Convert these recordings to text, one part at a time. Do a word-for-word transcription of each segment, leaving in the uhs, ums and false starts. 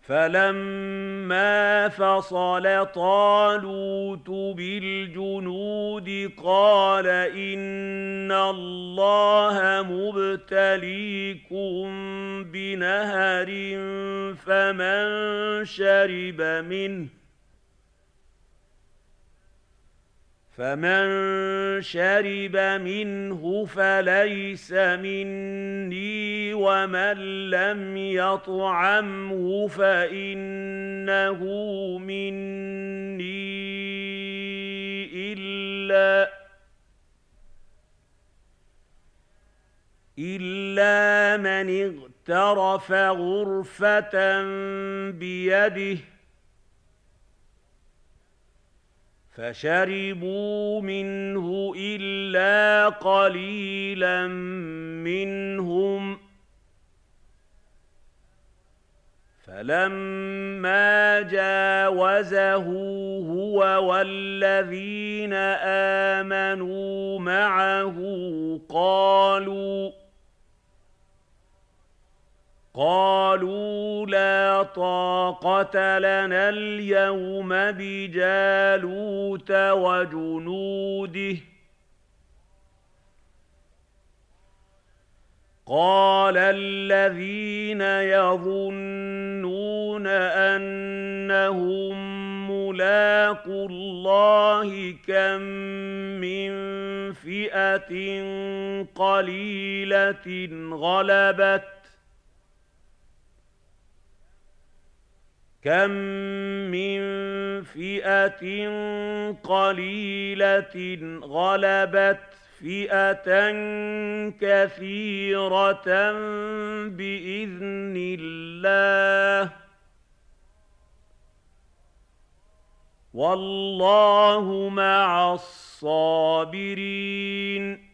فَلَمَّا فَصَلَ طَالُوتُ بِالْجُنُودِ قَالَ إِنَّ اللَّهَ مُبْتَلِيكُم بِنَهَرٍ فَمَن شَرِبَ مِنْهُ فَمَن شَرِبَ مِنْهُ فَلَيْسَ مِنِّي وَمَن لَّمْ يَطْعَمْهُ فَإِنَّهُ مِنِّي إِلَّا إِلَّا مَنِ اغْتَرَفَ غُرْفَةً بِيَدِهِ فَشَرِبُوا مِنْهُ إِلَّا قَلِيلًا مِّنْهُمْ ۖ فَلَمَّا جَاوَزَهُ هُوَ وَالَّذِينَ آمَنُوا مَعَهُ قَالُوا قَالُوا لَا طَاقَةَ لَنَا الْيَوْمَ بِجَالُوتَ وَجُنُودِهِ قَالَ الَّذِينَ يَظُنُّونَ أَنَّهُم مُّلَاقُو اللَّهِ كَم مِّن فِئَةٍ قَلِيلَةٍ غَلَبَتْ كَم مِّن فِئَةٍ قَلِيلَةٍ غَلَبَتْ فِئَةً كَثِيرَةً بِإِذْنِ اللَّهِ ۗ وَاللَّهُ مَعَ الصَّابِرِينَ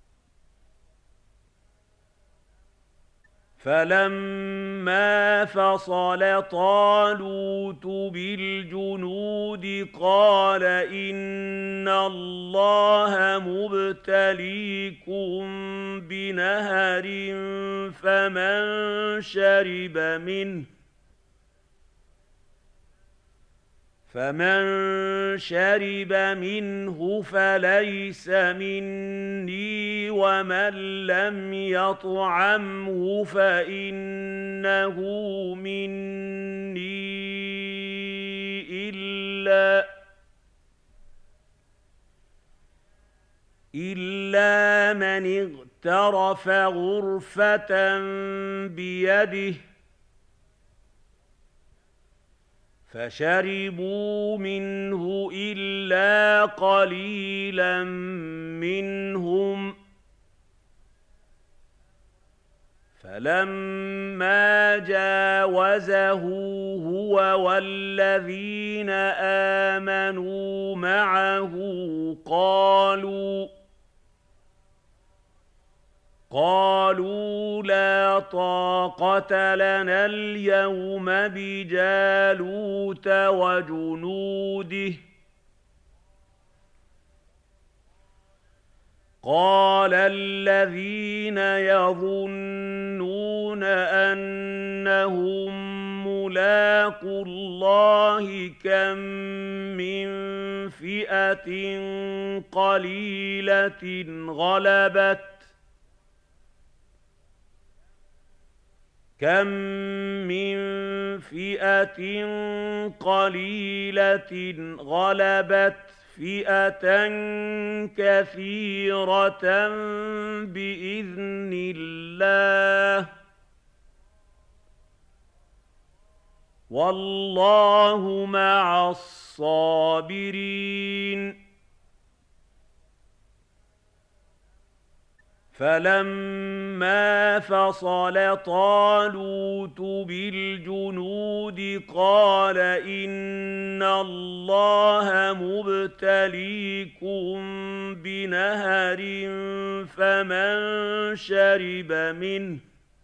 فَلَمَّا فَصَلَ طَالُوتُ بِالْجُنُودِ قَالَ إِنَّ اللَّهَ مُبْتَلِيكُم بِنَهَرٍ فَمَن شَرِبَ مِنْهُ فَمَن شَرِبَ مِنْهُ فَلَيْسَ مِنِّي وَمَن لَّمْ يَطْعَمْهُ فَإِنَّهُ مِنِّي إِلَّا إِلَّا مَنِ اغْتَرَفَ غُرْفَةً بِيَدِهِ فَشَرِبُوا مِنْهُ إِلَّا قَلِيلًا مِّنْهُمْ ۖ فَلَمَّا جَاوَزَهُ هُوَ وَالَّذِينَ آمَنُوا مَعَهُ قَالُوا قَالُوا لَا طَاقَةَ لَنَا الْيَوْمَ بِجَالُوتَ وَجُنُودِهِ قَالَ الَّذِينَ يَظُنُّونَ أَنَّهُم مُّلَاقُو اللَّهِ كَم مِّن فِئَةٍ قَلِيلَةٍ غَلَبَتْ كَم مِّن فِئَةٍ قَلِيلَةٍ غَلَبَتْ فِئَةً كَثِيرَةً بِإِذْنِ اللَّهِ ۗ وَاللَّهُ مَعَ الصَّابِرِينَ فَلَمَّا فَصَلَ طَالُوتُ بِالْجُنُودِ قَالَ إِنَّ اللَّهَ مُبْتَلِيكُم بِنَهَرٍ فَمَن شَرِبَ مِنْهُ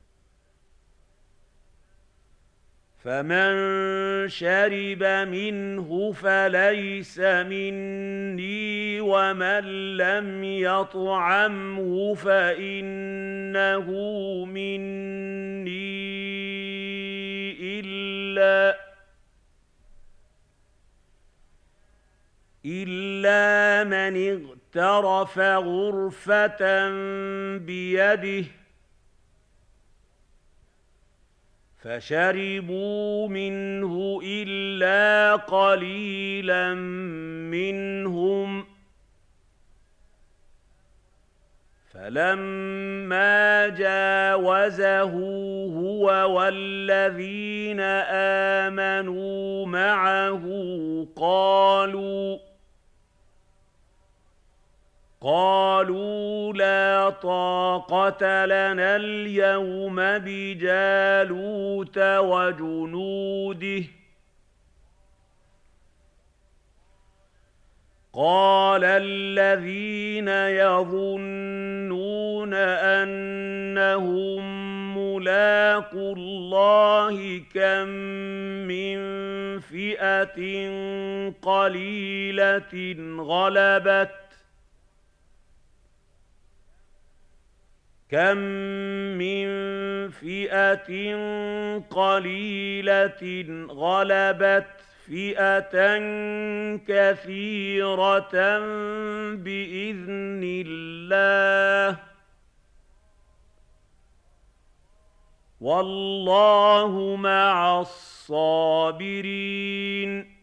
فَمَن شَرِبَ مِنْهُ فَلَيْسَ مِنِّي وَمَن لَّمْ يَطْعَمْهُ فَإِنَّهُ مِنِّي إِلَّا إلا إلا من اغترف غرفة بيده فشربوا منه إلا قليلا منهم فلما جاوزه هو والذين آمنوا معه قالوا قالوا لا طاقة لنا اليوم بجالوت وجنوده قال الذين يظنون أنهم ملاقو الله كم من فئة قليلة غلبت كم من فئة قليلة غلبت فئة كثيرة بإذن الله والله مع الصابرين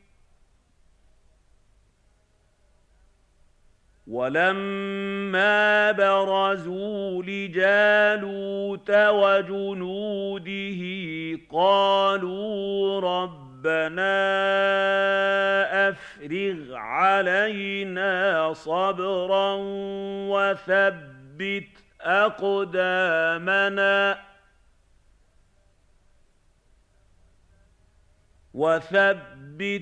ولما برزوا لجالوت وجنوده قالوا ربنا أفرغ علينا صبرا وثبت أقدامنا وثبت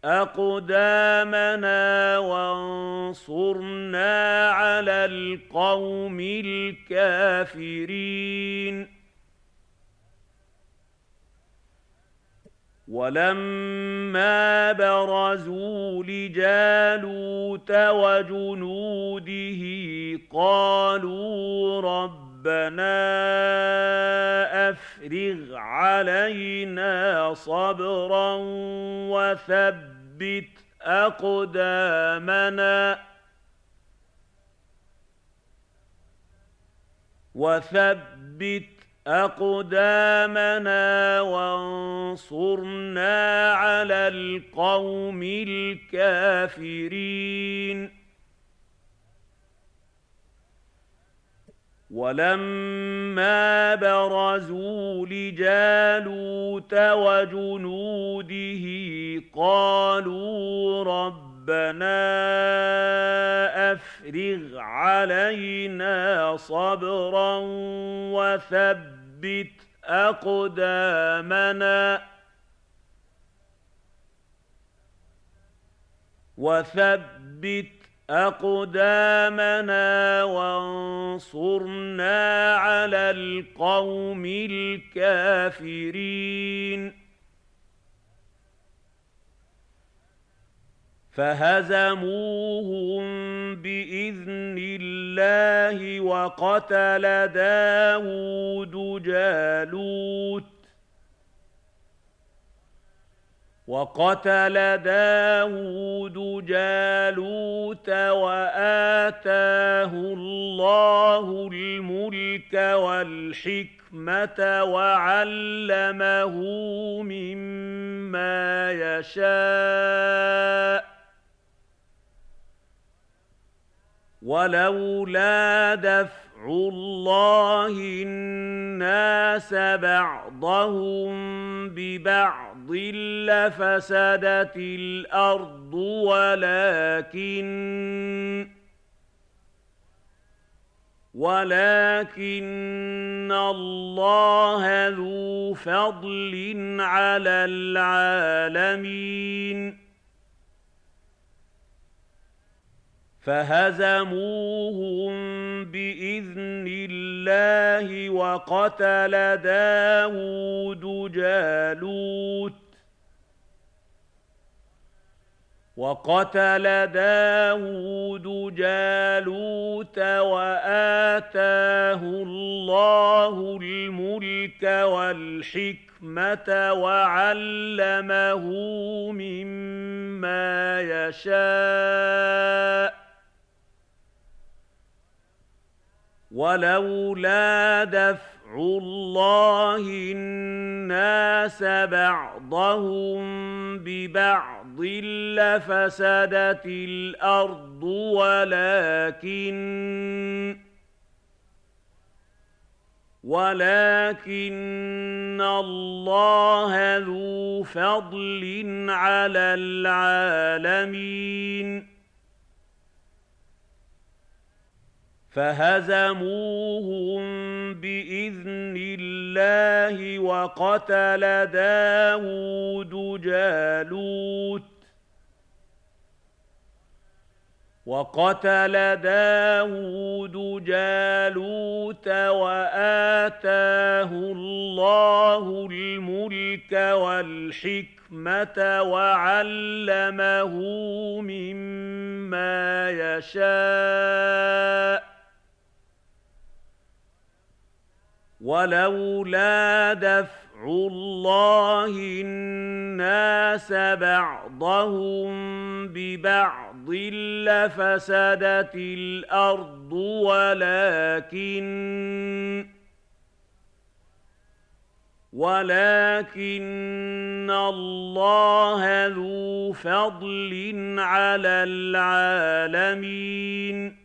أقدامنا وانصرنا على القوم الكافرين ولما برزوا لجالوت وجنوده قالوا ربنا أفرغ علينا صبرا وثبت أقدامنا وثبت أقدامنا وانصرنا على القوم الكافرين ولما برزوا لجالوت وجنوده قالوا ربنا أفرغ علينا صبرا وثبت أقدامنا وثبت أقدامنا وانصرنا على القوم الكافرين فهزموهم بإذن الله وقتل داود جالوت وقتل داود جالوت وآتاه الله الملك والحكمة وعلمه مما يشاء ولولا دفع الله الناس بعضهم ببعض لفسدت الأرض ولكن ولكن الله ذو فضل على العالمين فهزموهم بإذن الله وقتل داود جالوت وقتل داود جالوت وآتاه الله الملك والحكمة وعلمه مما يشاء ولولا دفع الله الناس بعضهم ببعض لفسدت الأرض ولكن ولكن الله ذو فضل على العالمين فهزموهم بإذن الله وقتل داود جالوت وقتل داود جالوت وآتاه الله الملك والحكمة وعلمه مما يشاء ولولا دفع الله الناس بعضهم ببعض لفسدت الأرض ولكن ولكن الله ذو فضل على العالمين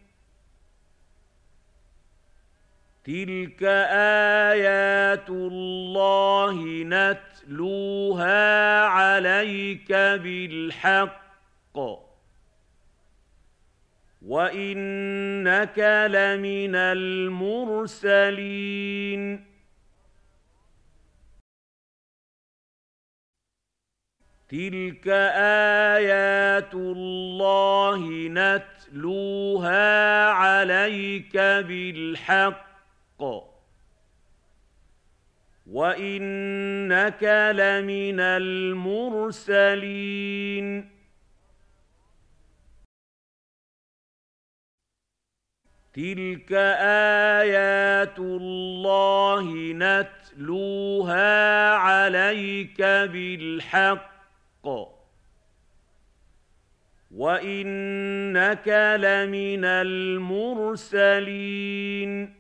تلك آيات الله نتلوها عليك بالحق وإنك لمن المرسلين تلك آيات الله نتلوها عليك بالحق وإنك لمن المرسلين تلك آيات الله نتلوها عليك بالحق وإنك لمن المرسلين